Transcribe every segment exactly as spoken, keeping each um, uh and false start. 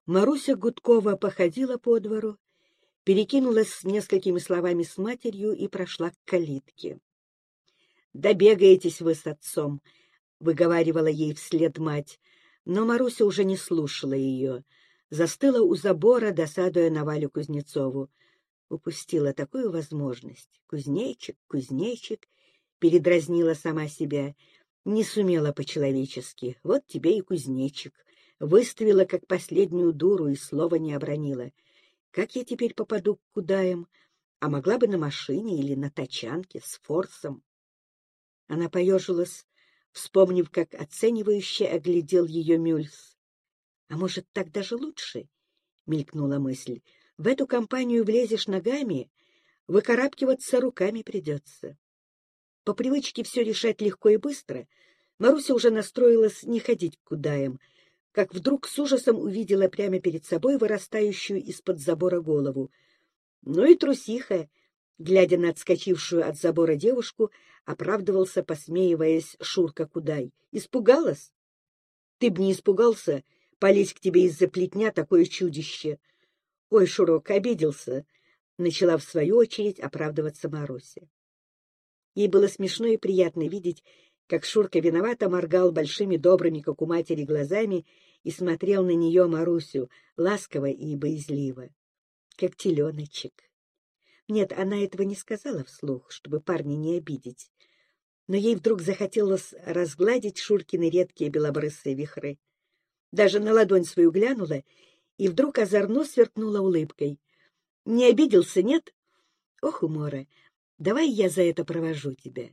Маруся Гудкова походила по двору, перекинулась несколькими словами с матерью и прошла к калитке. — Добегаетесь вы с отцом, — выговаривала ей вслед мать, но Маруся уже не слушала ее, застыла у забора, досадуя на Валю Кузнецову. Упустила такую возможность. Кузнечик, кузнечик, передразнила сама себя, не сумела по-человечески. Вот тебе и кузнечик. Выставила, как последнюю дуру, и слова не обронила. Как я теперь попаду к Кудаям? А могла бы на машине или на тачанке с форсом. Она поежилась, вспомнив, как оценивающе оглядел ее Мюльс. — А может, так даже лучше? — мелькнула мысль. — В эту компанию влезешь ногами, выкарабкиваться руками придется. По привычке все решать легко и быстро, Маруся уже настроилась не ходить к Кудаям, как вдруг с ужасом увидела прямо перед собой вырастающую из-под забора голову. Ну и трусиха, глядя на отскочившую от забора девушку, оправдывался, посмеиваясь, Шурка Кудай. Испугалась? Ты б не испугался, полезь к тебе из-за плетня такое чудище. Ой, Шурок, обиделся, начала в свою очередь оправдываться Маруся. Ей было смешно и приятно видеть, как Шурка виновато моргал большими добрыми, как у матери, глазами и смотрел на нее, Марусю, ласково и боязливо, как теленочек. Нет, она этого не сказала вслух, чтобы парня не обидеть, но ей вдруг захотелось разгладить Шуркины редкие белобрысые вихры. Даже на ладонь свою глянула и вдруг озорно сверкнула улыбкой. — Не обиделся, нет? Ох, умора, давай я за это провожу тебя.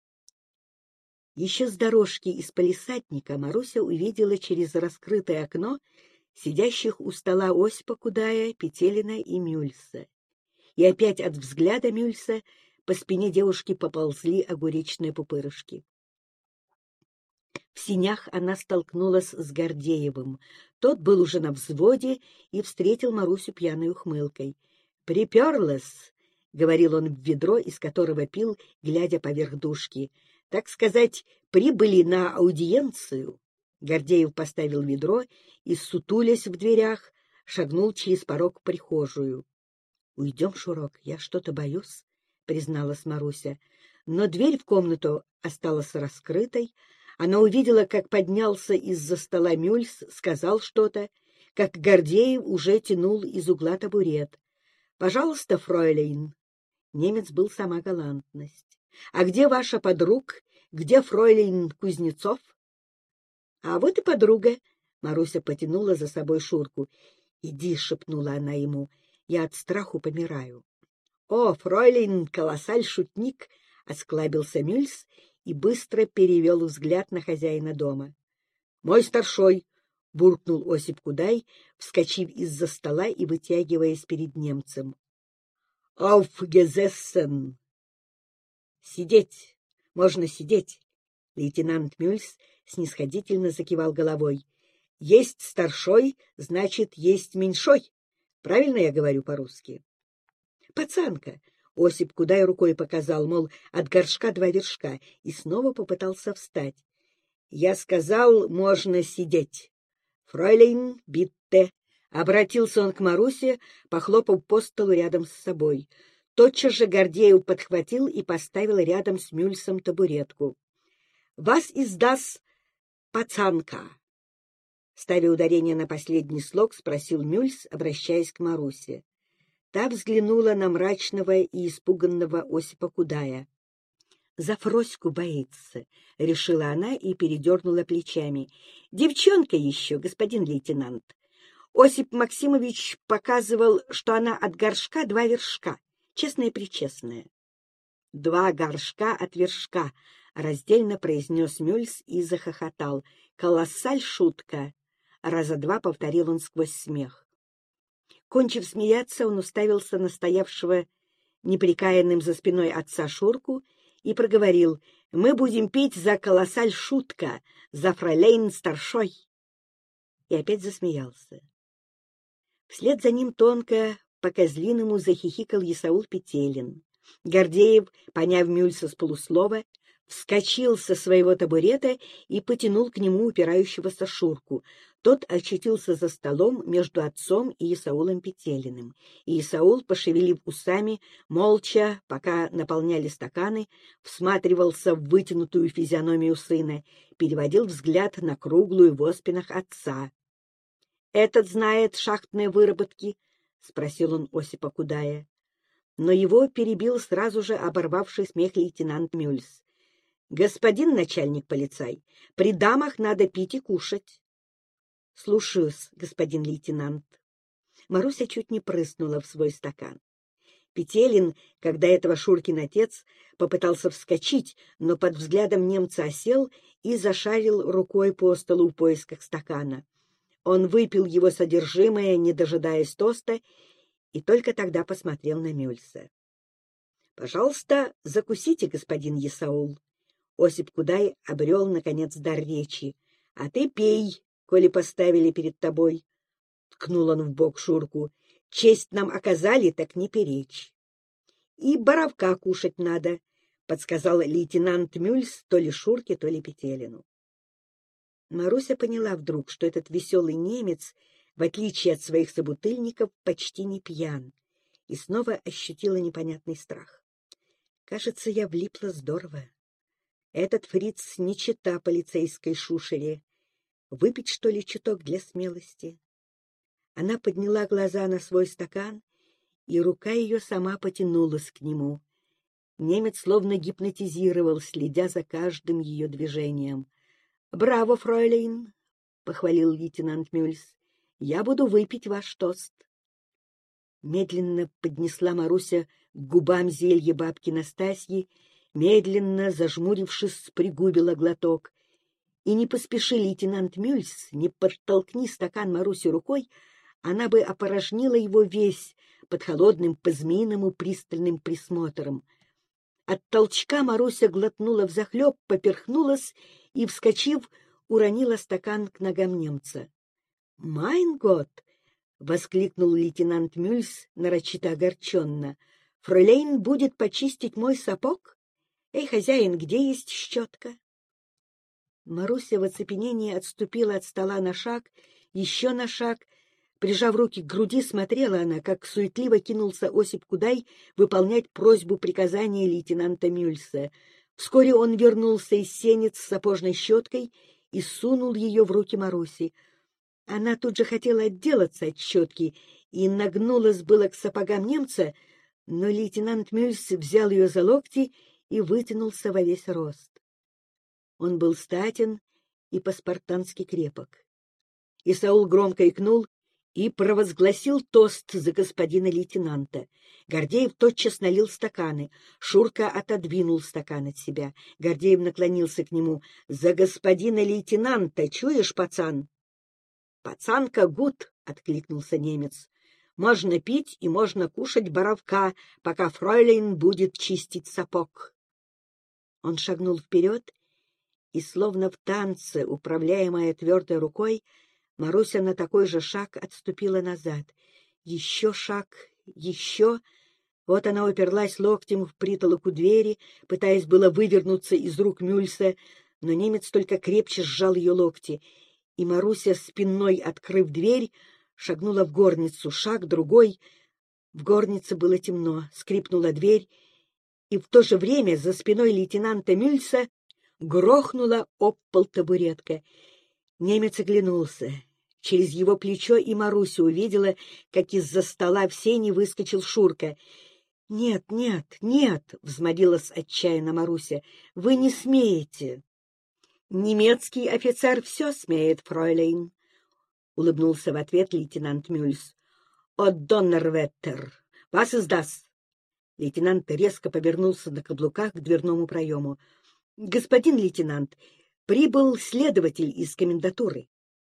Еще с дорожки из палисадника Маруся увидела через раскрытое окно сидящих у стола Осипа Кудая, Петелина и Мюльса. И опять от взгляда Мюльса по спине девушки поползли огуречные пупырышки. В сенях она столкнулась с Гордеевым. Тот был уже на взводе и встретил Марусю пьяной ухмылкой. — Приперлась, — говорил он в ведро, из которого пил, глядя поверх дужки. — Так сказать, прибыли на аудиенцию. Гордеев поставил ведро и, сутулясь в дверях, шагнул через порог в прихожую. — Уйдем, Шурок, я что-то боюсь, — призналась Маруся. Но дверь в комнату осталась раскрытой. Она увидела, как поднялся из-за стола Мюльс, сказал что-то, как Гордеев уже тянул из угла табурет. — Пожалуйста, фройлейн. Немец был сама галантность. — А где ваша подруг? Где фройлейн Кузнецов? — А вот и подруга. Маруся потянула за собой Шурку. — Иди, — шепнула она ему, — я от страху помираю. — О, фройлейн, колоссаль шутник! — осклабился Мюльс и быстро перевел взгляд на хозяина дома. — Мой старшой! — буркнул Осип Кудай, вскочив из-за стола и вытягиваясь перед немцем. — Aufgesessen! — Сидеть! Можно сидеть! — лейтенант Мюльс снисходительно закивал головой. — Есть старшой, значит, есть меньшой. Правильно я говорю по-русски? — Пацанка! — Осип Кудай рукой показал, мол, от горшка два вершка, и снова попытался встать. — Я сказал, можно сидеть. — Фройлейн, битте! — обратился он к Марусе, похлопав по столу рядом с собой. Тотчас же Гордеев подхватил и поставил рядом с Мюльсом табуретку. — Вас издаст пацанка! Ставя ударение на последний слог, спросил Мюльс, обращаясь к Марусе. Та взглянула на мрачного и испуганного Осипа Кудая. — За Фроську боится, — решила она и передернула плечами. — Девчонка еще, господин лейтенант. Осип Максимович показывал, что она от горшка два вершка, честная-причестная. — Два горшка от вершка, — раздельно произнес Мюльс и захохотал. — Колоссаль шутка! — раза два повторил он сквозь смех. Кончив смеяться, он уставился на стоявшего непрекаянным за спиной отца Шурку и проговорил: — Мы будем петь за колоссаль шутка, за фройлейн старшой. И опять засмеялся. Вслед за ним тонко по-козлиному захихикал Исаул Петелин. Гордеев, поняв Мюльса с полуслова, вскочил со своего табурета и потянул к нему упирающегося Шурку. Тот очутился за столом между отцом и Исаулом Петелиным. И Исаул, пошевелив усами, молча, пока наполняли стаканы, всматривался в вытянутую физиономию сына, переводил взгляд на круглую в оспинах отца. — Этот знает шахтные выработки? — спросил он Осипа Кудая. Но его перебил сразу же оборвавший смех лейтенант Мюльс. — Господин начальник полицай, при дамах надо пить и кушать. — Слушаюсь, господин лейтенант. Маруся чуть не прыснула в свой стакан. Петелин, когда этого Шуркин отец, попытался вскочить, но под взглядом немца осел и зашарил рукой по столу в поисках стакана. Он выпил его содержимое, не дожидаясь тоста, и только тогда посмотрел на Мюльса. — Пожалуйста, закусите, господин Исаул. Осип Кудай обрел, наконец, дар речи. — А ты пей, коли поставили перед тобой. Ткнул он в бок Шурку. — Честь нам оказали, так не перечь. — И боровка кушать надо, — подсказал лейтенант Мюльс то ли Шурке, то ли Петелину. Маруся поняла вдруг, что этот веселый немец, в отличие от своих собутыльников, почти не пьян, и снова ощутила непонятный страх. Кажется, я влипла здорово. Этот фриц не чета полицейской шушере. Выпить, что ли, чуток для смелости? Она подняла глаза на свой стакан, и рука ее сама потянулась к нему. Немец словно гипнотизировал, следя за каждым ее движением. — Браво, фройлейн! — похвалил лейтенант Мюльс. — Я буду выпить ваш тост. Медленно поднесла Маруся к губам зелье бабки Настасьи, медленно, зажмурившись, пригубила глоток. И не поспеши, лейтенант Мюльс, не подтолкни стакан Маруси рукой, она бы опорожнила его весь под холодным по-змеиному пристальным присмотром. От толчка Маруся глотнула взахлеб, поперхнулась и, вскочив, уронила стакан к ногам немца. — Майн гот! — воскликнул лейтенант Мюльс нарочито огорченно. — Фройлейн будет почистить мой сапог? Эй, хозяин, где есть щетка? Маруся в оцепенении отступила от стола на шаг, еще на шаг. Прижав руки к груди, смотрела она, как суетливо кинулся Осип Кудай выполнять просьбу приказания лейтенанта Мюльса. Вскоре он вернулся из сенец с сапожной щеткой и сунул ее в руки Маруси. Она тут же хотела отделаться от щетки и нагнулась было к сапогам немца, но лейтенант Мюльс взял ее за локти и вытянулся во весь рост. Он был статен и по-спартански крепок. Исаул громко икнул и провозгласил тост за господина лейтенанта. Гордеев тотчас налил стаканы. Шурка отодвинул стакан от себя. Гордеев наклонился к нему. — За господина лейтенанта, чуешь, пацан? — Пацанка гуд, — откликнулся немец. — Можно пить и можно кушать боровка, пока фройлейн будет чистить сапог. Он шагнул вперед, и, словно в танце, управляемая твердой рукой, Маруся на такой же шаг отступила назад. Еще шаг, еще. Вот она уперлась локтем в притолоку двери, пытаясь было вывернуться из рук Мюльса, но немец только крепче сжал ее локти, и Маруся, спиной открыв дверь, шагнула в горницу. Шаг, другой. В горнице было темно, скрипнула дверь, и в то же время за спиной лейтенанта Мюльса грохнула об пол табуретка. Немец оглянулся. Через его плечо и Маруся увидела, как из-за стола в сени выскочил Шурка. — Нет, нет, нет! — взмолилась отчаянно Маруся. — Вы не смеете! — Немецкий офицер все смеет, фройлейн! — улыбнулся в ответ лейтенант Мюльс. — О, доннерветтер! Вас издас! Лейтенант резко повернулся на каблуках к дверному проему. — Господин лейтенант, прибыл следователь из комендатуры.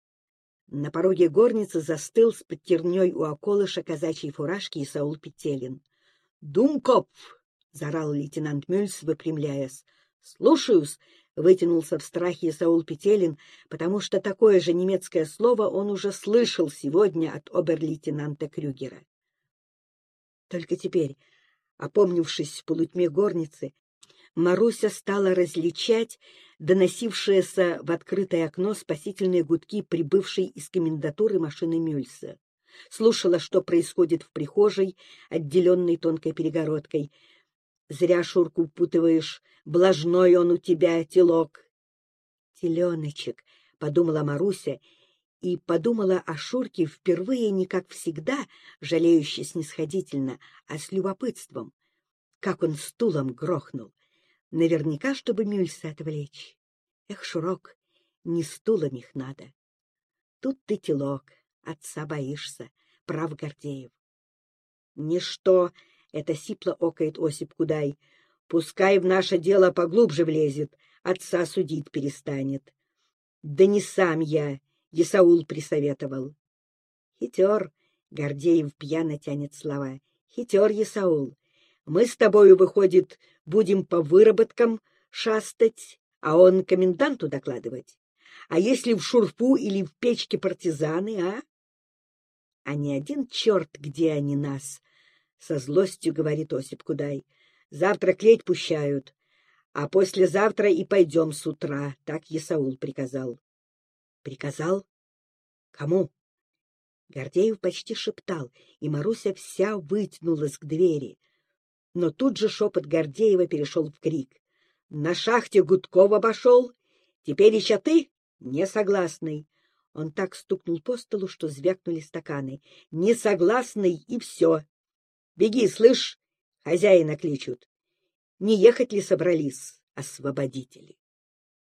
На пороге горницы застыл с подтерней у околыша казачьей фуражки Исаул Петелин. — Думкопф! — заорал лейтенант Мюльс, выпрямляясь. — Слушаюсь! — вытянулся в страхе Исаул Петелин, потому что такое же немецкое слово он уже слышал сегодня от обер-лейтенанта Крюгера. Только теперь, опомнившись в полутьме горницы, Маруся стала различать доносившиеся в открытое окно спасительные гудки прибывшей из комендатуры машины Мюльса. Слушала, что происходит в прихожей, отделенной тонкой перегородкой. «Зря Шурку упутываешь, блажной он у тебя, телок!» «Теленочек», — подумала Маруся, и подумала о Шурке впервые не как всегда, жалеюще снисходительно, а с любопытством. Как он стулом грохнул! Наверняка, чтобы Мюльса отвлечь. Эх, Шурок, не стулом их надо. Тут ты, телок, отца боишься, прав Гордеев. Ничто, это сипло окает Осип Кудай. Пускай в наше дело поглубже влезет, отца судить перестанет. Да не сам я, Исаул присоветовал. Хитер, Гордеев пьяно тянет слова. Хитер, Исаул. Мы с тобою, выходит, будем по выработкам шастать, а он коменданту докладывать. А если в шурфу или в печке партизаны, а? А не один черт, где они нас, — со злостью говорит Осип Кудай. Завтра клеть пущают, а послезавтра и пойдем с утра, так Исаул приказал. Приказал? Кому? Гордеев почти шептал, и Маруся вся вытянулась к двери. Но тут же шепот Гордеева перешел в крик. На шахте Гудков обошел. Теперь еще ты несогласный. Он так стукнул по столу, что звякнули стаканы. Несогласный, и все. Беги, слышь, хозяина кличут. Не ехать ли собрались освободители?